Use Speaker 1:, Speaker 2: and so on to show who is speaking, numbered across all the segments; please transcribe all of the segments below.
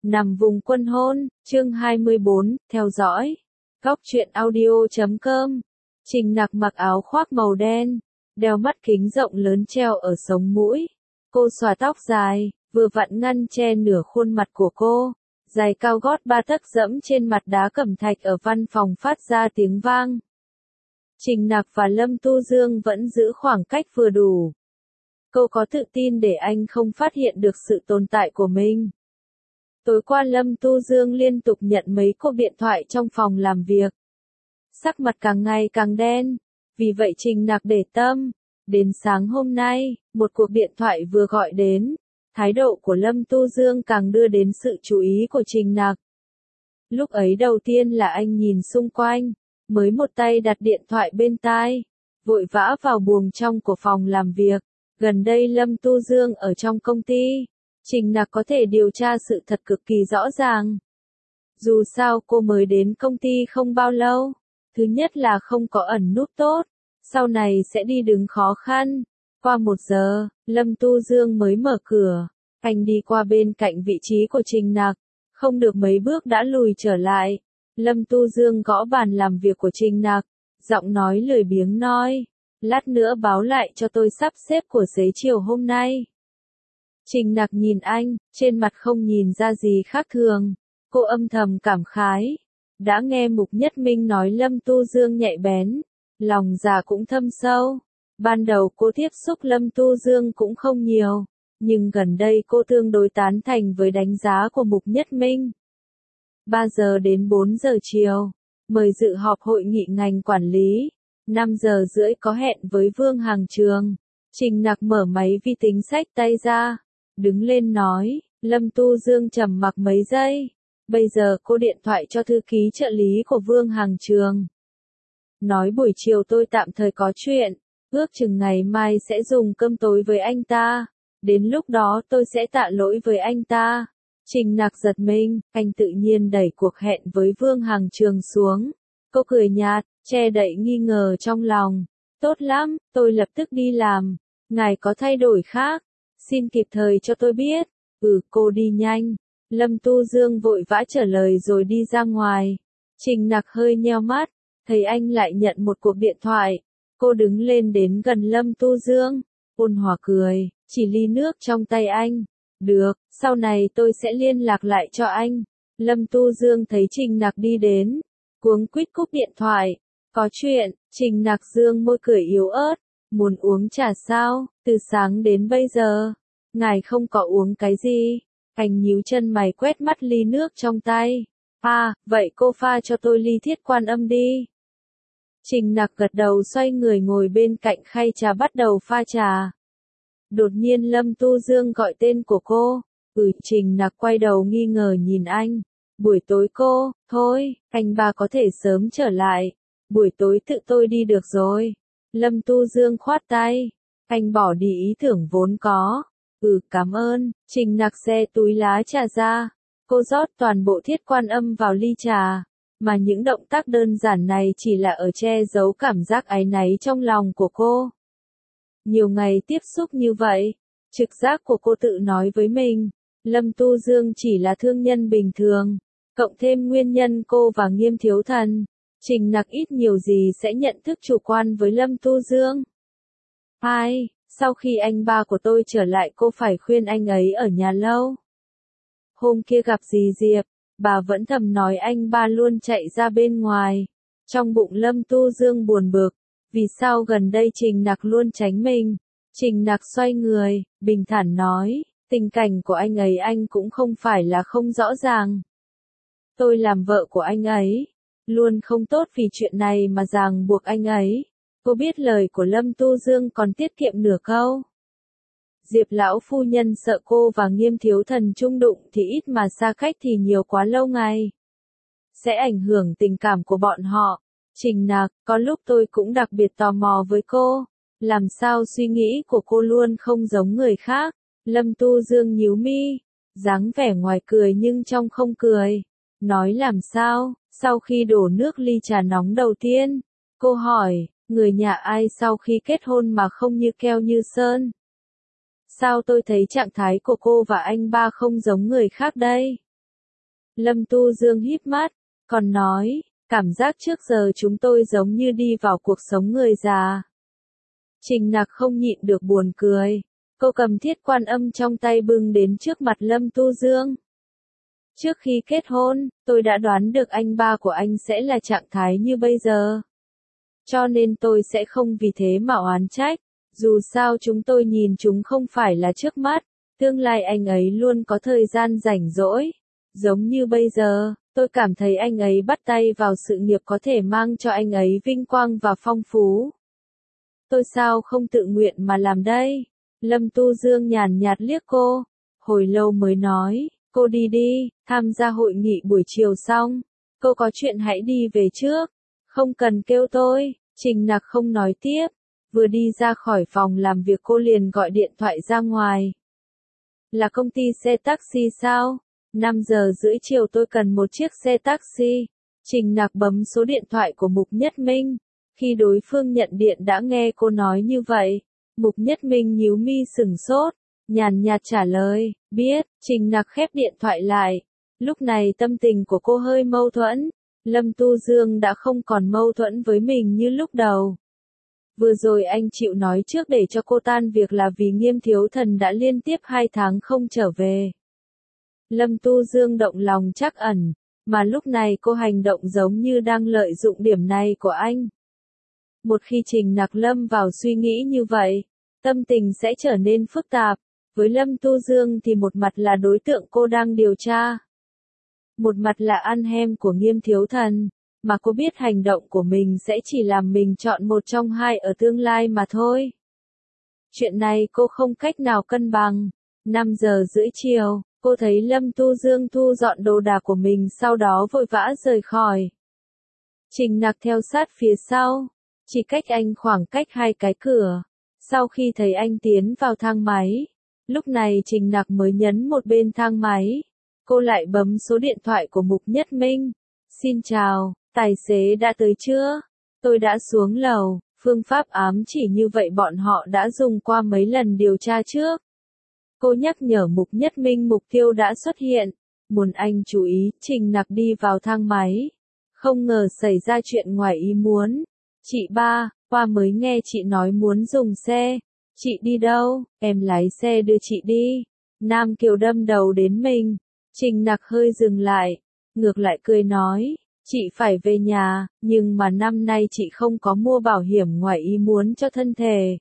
Speaker 1: Nằm vùng quân hôn, chương 24, theo dõi. Góc truyện audio.com. Trình Nặc mặc áo khoác màu đen, đeo mắt kính rộng lớn treo ở sống mũi. Cô xõa tóc dài, vừa vặn ngăn che nửa khuôn mặt của cô. Giày cao gót 3 tấc dẫm trên mặt đá cẩm thạch ở văn phòng phát ra tiếng vang. Trình Nặc và Lâm Tu Dương vẫn giữ khoảng cách vừa đủ. Cô có tự tin để anh không phát hiện được sự tồn tại của mình. Tối qua Lâm Tu Dương liên tục nhận mấy cuộc điện thoại trong phòng làm việc. Sắc mặt càng ngày càng đen, vì vậy Trình Nặc để tâm. Đến sáng hôm nay, một cuộc điện thoại vừa gọi đến, thái độ của Lâm Tu Dương càng đưa đến sự chú ý của Trình Nặc. Lúc ấy đầu tiên là anh nhìn xung quanh, mới một tay đặt điện thoại bên tai, vội vã vào buồng trong của phòng làm việc. Gần đây Lâm Tu Dương ở trong công ty, Trình Nặc có thể điều tra sự thật cực kỳ rõ ràng. Dù sao cô mới đến công ty không bao lâu, thứ nhất là không có ẩn núp tốt, sau này sẽ đi đứng khó khăn. Qua 1 giờ, Lâm Tu Dương mới mở cửa, anh đi qua bên cạnh vị trí của Trình Nặc, không được mấy bước đã lùi trở lại. Lâm Tu Dương gõ bàn làm việc của Trình Nặc, giọng nói lười biếng nói, lát nữa báo lại cho tôi sắp xếp của xế chiều hôm nay. Trình Nặc nhìn anh, trên mặt không nhìn ra gì khác thường. Cô âm thầm cảm khái. Đã nghe Mục Nhất Minh nói Lâm Tu Dương nhạy bén, lòng dạ cũng thâm sâu. Ban đầu cô tiếp xúc Lâm Tu Dương cũng không nhiều, nhưng gần đây cô tương đối tán thành với đánh giá của Mục Nhất Minh. 3 giờ đến 4 giờ chiều, mời dự họp hội nghị ngành quản lý. 5 giờ rưỡi có hẹn với Vương Hàng Trường. Trình Nặc mở máy vi tính xách tay ra, đứng lên nói, Lâm Tu Dương trầm mặc mấy giây. Bây giờ cô điện thoại cho thư ký trợ lý của Vương Hàng Trường. Nói buổi chiều tôi tạm thời có chuyện, ước chừng ngày mai sẽ dùng cơm tối với anh ta. Đến lúc đó tôi sẽ tạ lỗi với anh ta. Trình Nặc giật mình, anh tự nhiên đẩy cuộc hẹn với Vương Hàng Trường xuống. Cô cười nhạt, che đậy nghi ngờ trong lòng. Tốt lắm, tôi lập tức đi làm. Ngài có thay đổi khác, xin kịp thời cho tôi biết. Cô đi nhanh. Lâm Tu Dương vội vã trả lời rồi đi ra ngoài. Trình Nặc hơi nheo mắt, thấy anh lại nhận một cuộc điện thoại. Cô đứng lên đến gần Lâm Tu Dương, ôn hòa cười, chỉ ly nước trong tay anh. Được, sau này tôi sẽ liên lạc lại cho anh. Lâm Tu Dương thấy Trình Nặc đi đến, cuống quýt cúp điện thoại. Có chuyện, Trình Nặc dương môi cười yếu ớt, muốn uống trà sao, từ sáng đến bây giờ, ngài không có uống cái gì. Anh nhíu chân mày quét mắt ly nước trong tay. Vậy cô pha cho tôi ly Thiết Quan Âm đi. Trình Nặc gật đầu xoay người ngồi bên cạnh khay trà bắt đầu pha trà. Đột nhiên Lâm Tu Dương gọi tên của cô. Trình Nặc quay đầu nghi ngờ nhìn anh. Buổi tối cô, thôi, anh ba có thể sớm trở lại. Buổi tối tự tôi đi được rồi. Lâm Tu Dương khoát tay. Anh bỏ đi ý tưởng vốn có. Cảm ơn. Trình Nặc xe túi lá trà ra. Cô rót toàn bộ Thiết Quan Âm vào ly trà. Mà những động tác đơn giản này chỉ là ở che giấu cảm giác áy náy trong lòng của cô. Nhiều ngày tiếp xúc như vậy, trực giác của cô tự nói với mình, Lâm Tu Dương chỉ là thương nhân bình thường, cộng thêm nguyên nhân cô và Nghiêm Thiếu Thần, Trình Nặc ít nhiều gì sẽ nhận thức chủ quan với Lâm Tu Dương. Sau khi anh ba của tôi trở lại cô phải khuyên anh ấy ở nhà lâu. Hôm kia gặp dì Diệp, bà vẫn thầm nói anh ba luôn chạy ra bên ngoài. Trong bụng Lâm Tu Dương buồn bực, vì sao gần đây Trình Nặc luôn tránh mình. Trình Nặc xoay người, bình thản nói, tình cảnh của anh ấy anh cũng không phải là không rõ ràng. Tôi làm vợ của anh ấy, luôn không tốt vì chuyện này mà ràng buộc anh ấy. Cô biết lời của Lâm Tu Dương còn tiết kiệm nửa câu. Diệp lão phu nhân sợ cô và Nghiêm Thiếu Thần chung đụng thì ít mà xa cách thì nhiều quá lâu ngày. Sẽ ảnh hưởng tình cảm của bọn họ. Trình Nặc, có lúc tôi cũng đặc biệt tò mò với cô. Làm sao suy nghĩ của cô luôn không giống người khác. Lâm Tu Dương nhíu mi, dáng vẻ ngoài cười nhưng trong không cười. Nói làm sao, sau khi đổ nước ly trà nóng đầu tiên, cô hỏi, người nhà ai sau khi kết hôn mà không như keo như sơn? Sao tôi thấy trạng thái của cô và anh ba không giống người khác đây? Lâm Tu Dương híp mắt, còn nói, cảm giác trước giờ chúng tôi giống như đi vào cuộc sống người già. Trình Nặc không nhịn được buồn cười. Cô cầm thiết quan âm trong tay bưng đến trước mặt Lâm Tu Dương. Trước khi kết hôn, tôi đã đoán được anh ba của anh sẽ là trạng thái như bây giờ. Cho nên tôi sẽ không vì thế mà oán trách. Dù sao chúng tôi nhìn chúng không phải là trước mắt. Tương lai anh ấy luôn có thời gian rảnh rỗi. Giống như bây giờ, tôi cảm thấy anh ấy bắt tay vào sự nghiệp có thể mang cho anh ấy vinh quang và phong phú. Tôi sao không tự nguyện mà làm đây? Lâm Tu Dương nhàn nhạt liếc cô, hồi lâu mới nói, cô đi đi, tham gia hội nghị buổi chiều xong, cô có chuyện hãy đi về trước, không cần kêu tôi. Trình Nặc không nói tiếp, vừa đi ra khỏi phòng làm việc cô liền gọi điện thoại ra ngoài. Là công ty xe taxi sao? 5 giờ rưỡi chiều tôi cần một chiếc xe taxi. Trình Nặc bấm số điện thoại của Mục Nhất Minh. Khi đối phương nhận điện đã nghe cô nói như vậy, Mục Nhất Minh nhíu mi sửng sốt, nhàn nhạt trả lời, biết. Trình Nặc khép điện thoại lại. Lúc này tâm tình của cô hơi mâu thuẫn. Lâm Tu Dương đã không còn mâu thuẫn với mình như lúc đầu. Vừa rồi anh chịu nói trước để cho cô tan việc là vì Nghiêm Thiếu Thần đã liên tiếp 2 tháng không trở về. Lâm Tu Dương động lòng trắc ẩn, mà lúc này cô hành động giống như đang lợi dụng điểm này của anh. Một khi Trình Nặc lâm vào suy nghĩ như vậy, tâm tình sẽ trở nên phức tạp. Với Lâm Tu Dương thì một mặt là đối tượng cô đang điều tra. Một mặt là ăn hem của Nghiêm Thiếu Thần, mà cô biết hành động của mình sẽ chỉ làm mình chọn một trong hai ở tương lai mà thôi. Chuyện này cô không cách nào cân bằng. 5 giờ rưỡi chiều, cô thấy Lâm Tu Dương thu dọn đồ đạc của mình sau đó vội vã rời khỏi. Trình Nặc theo sát phía sau, chỉ cách anh khoảng cách 2 cái cửa. Sau khi thấy anh tiến vào thang máy, lúc này Trình Nặc mới nhấn một bên thang máy. Cô lại bấm số điện thoại của Mục Nhất Minh. Xin chào, tài xế đã tới chưa? Tôi đã xuống lầu, phương pháp ám chỉ như vậy bọn họ đã dùng qua mấy lần điều tra trước. Cô nhắc nhở Mục Nhất Minh mục tiêu đã xuất hiện. Muốn anh chú ý, Trình Nặc đi vào thang máy. Không ngờ xảy ra chuyện ngoài ý muốn. Chị ba, qua mới nghe chị nói muốn dùng xe. Chị đi đâu? Em lái xe đưa chị đi. Nam Kiều đâm đầu đến mình. Trình Nặc hơi dừng lại, ngược lại cười nói, chị phải về nhà, nhưng mà năm nay chị không có mua bảo hiểm ngoài ý muốn cho thân thể.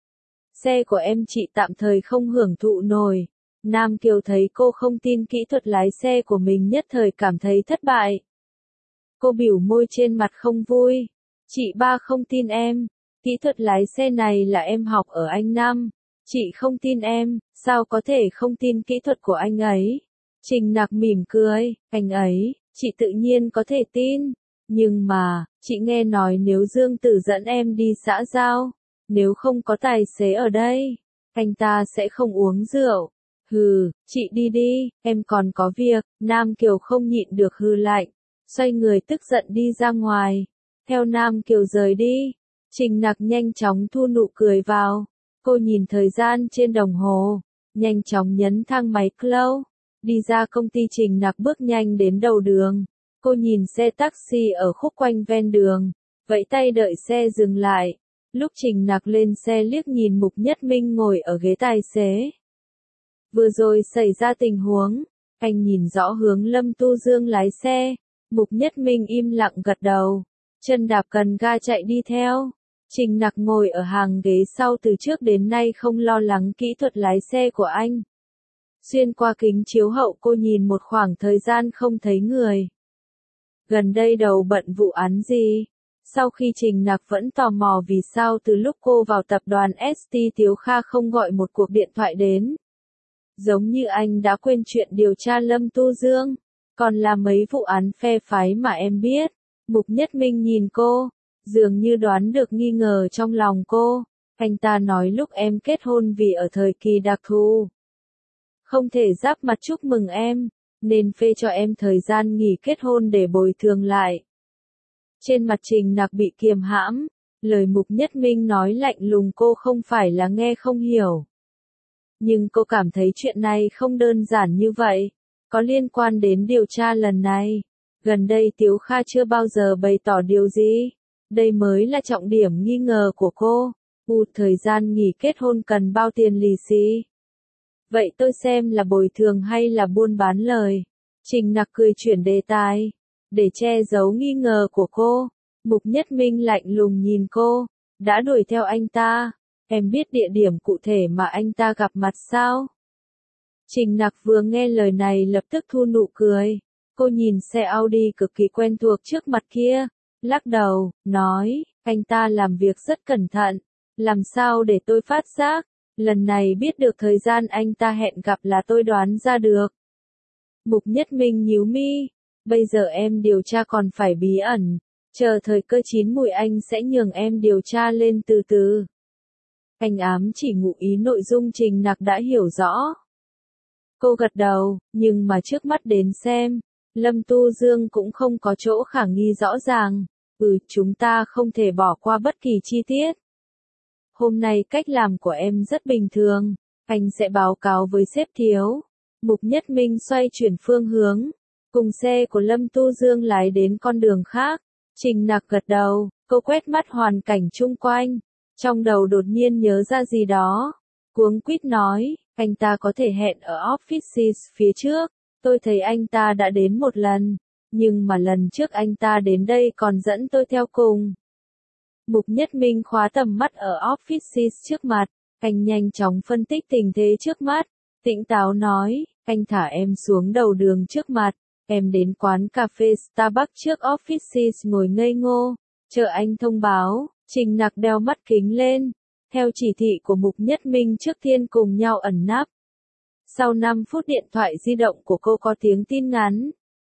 Speaker 1: Xe của em chị tạm thời không hưởng thụ nổi. Nam Kiều thấy cô không tin kỹ thuật lái xe của mình nhất thời cảm thấy thất bại. Cô bỉu môi trên mặt không vui. Chị ba không tin em, kỹ thuật lái xe này là em học ở Anh Nam. Chị không tin em, sao có thể không tin kỹ thuật của anh ấy? Trình Nặc mỉm cười, anh ấy, chị tự nhiên có thể tin. Nhưng mà, chị nghe nói nếu Dương Tử dẫn em đi xã giao, nếu không có tài xế ở đây, anh ta sẽ không uống rượu. Hừ, chị đi đi, em còn có việc. Nam Kiều không nhịn được hừ lạnh, xoay người tức giận đi ra ngoài. Theo Nam Kiều rời đi, Trình Nặc nhanh chóng thu nụ cười vào. Cô nhìn thời gian trên đồng hồ, nhanh chóng nhấn thang máy close. Đi ra công ty Trình Nặc bước nhanh đến đầu đường. Cô nhìn xe taxi ở khúc quanh ven đường, vẫy tay đợi xe dừng lại. Lúc Trình Nặc lên xe liếc nhìn Mục Nhất Minh ngồi ở ghế tài xế. Vừa rồi xảy ra tình huống, anh nhìn rõ hướng Lâm Tu Dương lái xe. Mục Nhất Minh im lặng gật đầu, chân đạp cần ga chạy đi theo. Trình Nặc ngồi ở hàng ghế sau từ trước đến nay không lo lắng kỹ thuật lái xe của anh. Xuyên qua kính chiếu hậu cô nhìn một khoảng thời gian không thấy người. Gần đây đầu bận vụ án gì? Sau khi Trình Nặc vẫn tò mò vì sao từ lúc cô vào tập đoàn ST Tiếu Kha không gọi một cuộc điện thoại đến. Giống như anh đã quên chuyện điều tra Lâm Tu Dương, còn là mấy vụ án phe phái mà em biết. Mục Nhất Minh nhìn cô, dường như đoán được nghi ngờ trong lòng cô. Anh ta nói lúc em kết hôn vì ở thời kỳ đặc thù, không thể giáp mặt chúc mừng em, nên phê cho em thời gian nghỉ kết hôn để bồi thường lại. Trên mặt Trình Nặc bị kiềm hãm, lời Mục Nhất Minh nói lạnh lùng cô không phải là nghe không hiểu. Nhưng cô cảm thấy chuyện này không đơn giản như vậy. Có liên quan đến điều tra lần này. Gần đây Tiếu Kha chưa bao giờ bày tỏ điều gì. Đây mới là trọng điểm nghi ngờ của cô. Thời gian nghỉ kết hôn cần bao tiền lì xì? Vậy tôi xem là bồi thường hay là buôn bán lời? Trình Nặc cười chuyển đề tài. Để che giấu nghi ngờ của cô, Mục Nhất Minh lạnh lùng nhìn cô. Đã đuổi theo anh ta. Em biết địa điểm cụ thể mà anh ta gặp mặt sao? Trình Nặc vừa nghe lời này lập tức thu nụ cười. Cô nhìn xe Audi cực kỳ quen thuộc trước mặt kia. Lắc đầu, nói, anh ta làm việc rất cẩn thận. Làm sao để tôi phát giác? Lần này biết được thời gian anh ta hẹn gặp là tôi đoán ra được. Mục Nhất Minh nhíu mi. Bây giờ em điều tra còn phải bí ẩn. Chờ thời cơ chín mùi anh sẽ nhường em điều tra lên từ từ. Anh ám chỉ ngụ ý nội dung Trình Nặc đã hiểu rõ. Cô gật đầu, nhưng mà trước mắt đến xem, Lâm Tu Dương cũng không có chỗ khả nghi rõ ràng. Chúng ta không thể bỏ qua bất kỳ chi tiết. Hôm nay cách làm của em rất bình thường, anh sẽ báo cáo với sếp Thiếu. Mục Nhất Minh xoay chuyển phương hướng, cùng xe của Lâm Tu Dương lái đến con đường khác. Trình Nặc gật đầu, cô quét mắt hoàn cảnh chung quanh, trong đầu đột nhiên nhớ ra gì đó. Cuống quýt nói, anh ta có thể hẹn ở offices phía trước, tôi thấy anh ta đã đến một lần, nhưng mà lần trước anh ta đến đây còn dẫn tôi theo cùng. Mục Nhất Minh khóa tầm mắt ở offices trước mặt, anh nhanh chóng phân tích tình thế trước mắt, tỉnh táo nói, anh thả em xuống đầu đường trước mặt, em đến quán cà phê Starbucks trước offices ngồi ngây ngô, chờ anh thông báo. Trình Nặc đeo mắt kính lên, theo chỉ thị của Mục Nhất Minh trước tiên cùng nhau ẩn nấp. Sau 5 phút điện thoại di động của cô có tiếng tin nhắn.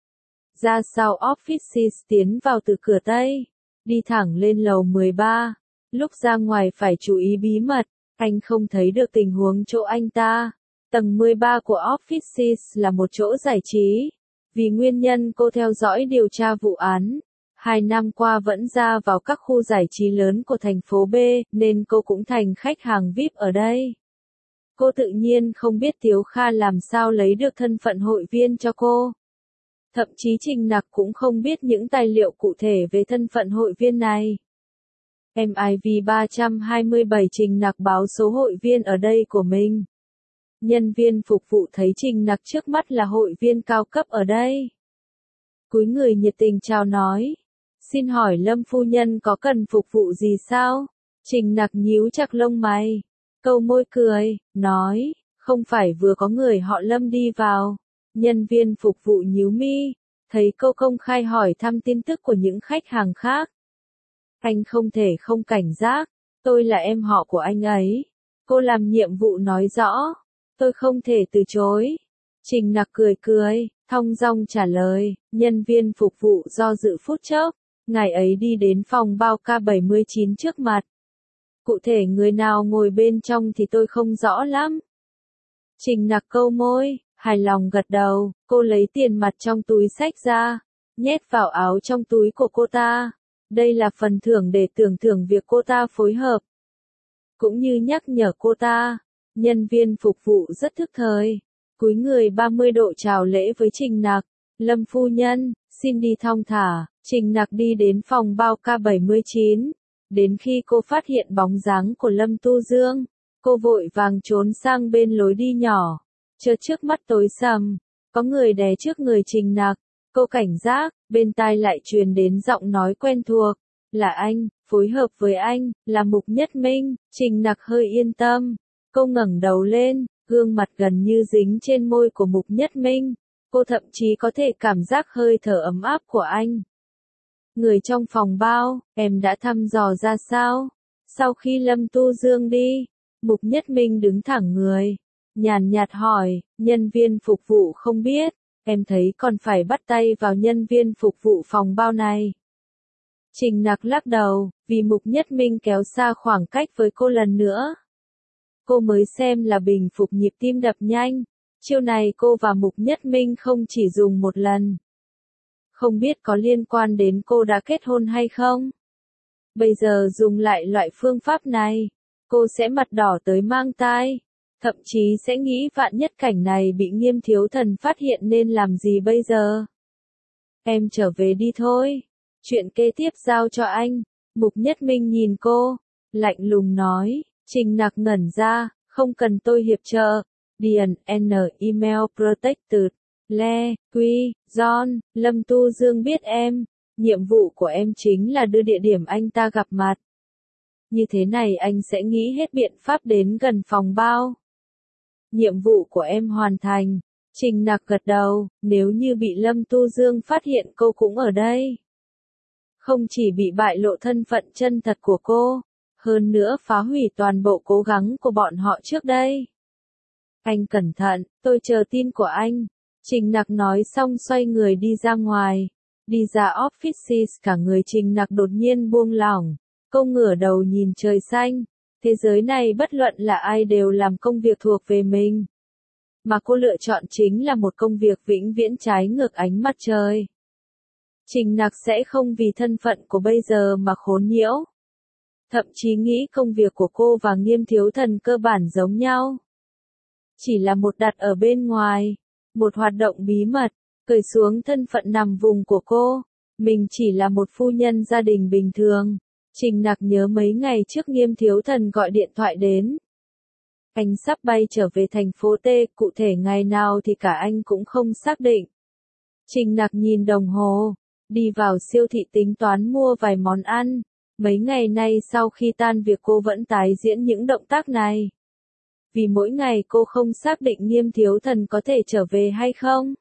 Speaker 1: Ra sau offices tiến vào từ cửa Tây, đi thẳng lên lầu 13. Lúc ra ngoài phải chú ý bí mật, anh không thấy được tình huống chỗ anh ta. Tầng 13 của offices là một chỗ giải trí. Vì nguyên nhân cô theo dõi điều tra vụ án, 2 năm qua vẫn ra vào các khu giải trí lớn của thành phố B, nên cô cũng thành khách hàng VIP ở đây. Cô tự nhiên không biết Tiếu Kha làm sao lấy được thân phận hội viên cho cô. Thậm chí Trình Nặc cũng không biết những tài liệu cụ thể về thân phận hội viên này. MIV 327 Trình Nặc báo số hội viên ở đây của mình. Nhân viên phục vụ thấy Trình Nặc trước mắt là hội viên cao cấp ở đây. Cúi người nhiệt tình chào nói. Xin hỏi Lâm phu nhân có cần phục vụ gì sao? Trình Nặc nhíu chặt lông mày. Câu môi cười, nói, không phải vừa có người họ Lâm đi vào. Nhân viên phục vụ nhíu mi, thấy cô công khai hỏi thăm tin tức của những khách hàng khác. Anh không thể không cảnh giác, tôi là em họ của anh ấy. Cô làm nhiệm vụ nói rõ, tôi không thể từ chối. Trình Nặc cười cười, thong dong trả lời, nhân viên phục vụ do dự phút chốc, ngài ấy đi đến phòng bao K79 trước mặt. Cụ thể người nào ngồi bên trong thì tôi không rõ lắm. Trình Nặc câu môi, hài lòng gật đầu, cô lấy tiền mặt trong túi xách ra, nhét vào áo trong túi của cô ta. Đây là phần thưởng để tưởng thưởng việc cô ta phối hợp, cũng như nhắc nhở cô ta. Nhân viên phục vụ rất thức thời, cúi người 30 độ chào lễ với Trình Nặc. Lâm phu nhân, xin đi thong thả. Trình Nặc đi đến phòng bao K79. Đến khi cô phát hiện bóng dáng của Lâm Tu Dương, cô vội vàng trốn sang bên lối đi nhỏ. Chợt trước mắt tối sầm, có người đè trước người Trình Nặc. Cô cảnh giác, bên tai lại truyền đến giọng nói quen thuộc. Là anh, phối hợp với anh, là Mục Nhất Minh. Trình Nặc hơi yên tâm. Cô ngẩng đầu lên, gương mặt gần như dính trên môi của Mục Nhất Minh. Cô thậm chí có thể cảm giác hơi thở ấm áp của anh. Người trong phòng bao, em đã thăm dò ra sao? Sau khi Lâm Tu Dương đi, Mục Nhất Minh đứng thẳng người, nhàn nhạt hỏi. Nhân viên phục vụ không biết, em thấy còn phải bắt tay vào nhân viên phục vụ phòng bao này. Trình Nặc lắc đầu, vì Mục Nhất Minh kéo xa khoảng cách với cô lần nữa. Cô mới xem là bình phục nhịp tim đập nhanh. Chiêu này cô và Mục Nhất Minh không chỉ dùng một lần. Không biết có liên quan đến cô đã kết hôn hay không? Bây giờ dùng lại loại phương pháp này, cô sẽ mặt đỏ tới mang tai. Thậm chí sẽ nghĩ vạn nhất cảnh này bị Nghiêm thiếu thần phát hiện nên làm gì bây giờ. Em trở về đi thôi. Chuyện kế tiếp giao cho anh. Mục Nhất Minh nhìn cô, lạnh lùng nói. Trình Nặc ngẩn ra, không cần tôi hiệp trợ. Điền, N, email protected. Le, Quy, John, Lâm Tu Dương biết em. Nhiệm vụ của em chính là đưa địa điểm anh ta gặp mặt. Như thế này anh sẽ nghĩ hết biện pháp đến gần phòng bao. Nhiệm vụ của em hoàn thành. Trình Nặc gật đầu, nếu như bị Lâm Tu Dương phát hiện cô cũng ở đây. Không chỉ bị bại lộ thân phận chân thật của cô, hơn nữa phá hủy toàn bộ cố gắng của bọn họ trước đây. Anh cẩn thận, tôi chờ tin của anh. Trình Nặc nói xong xoay người đi ra ngoài. Đi ra office, cả người Trình Nặc đột nhiên buông lỏng. Cô ngửa đầu nhìn trời xanh. Thế giới này bất luận là ai đều làm công việc thuộc về mình. Mà cô lựa chọn chính là một công việc vĩnh viễn trái ngược ánh mặt trời. Trình Nặc sẽ không vì thân phận của bây giờ mà khốn nhiễu. Thậm chí nghĩ công việc của cô và Nghiêm thiếu thần cơ bản giống nhau. Chỉ là một đặt ở bên ngoài, một hoạt động bí mật, cởi xuống thân phận nằm vùng của cô. Mình chỉ là một phu nhân gia đình bình thường. Trình Nặc nhớ mấy ngày trước Nghiêm thiếu thần gọi điện thoại đến. Anh sắp bay trở về thành phố T, cụ thể ngày nào thì cả anh cũng không xác định. Trình Nặc nhìn đồng hồ, đi vào siêu thị tính toán mua vài món ăn. Mấy ngày nay sau khi tan việc cô vẫn tái diễn những động tác này. Vì mỗi ngày cô không xác định Nghiêm thiếu thần có thể trở về hay không.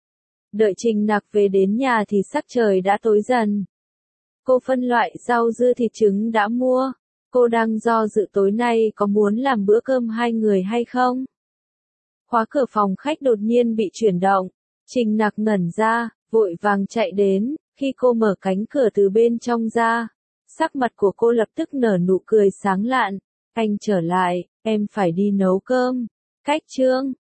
Speaker 1: Đợi Trình Nặc về đến nhà thì sắc trời đã tối dần. Cô phân loại rau dưa thịt trứng đã mua. Cô đang do dự tối nay có muốn làm bữa cơm hai người hay không. Khóa cửa phòng khách đột nhiên bị chuyển động. Trình Nặc ngẩn ra, vội vàng chạy đến. Khi cô mở cánh cửa từ bên trong ra, sắc mặt của cô lập tức nở nụ cười sáng lạn. Anh trở lại, em phải đi nấu cơm. Cách chương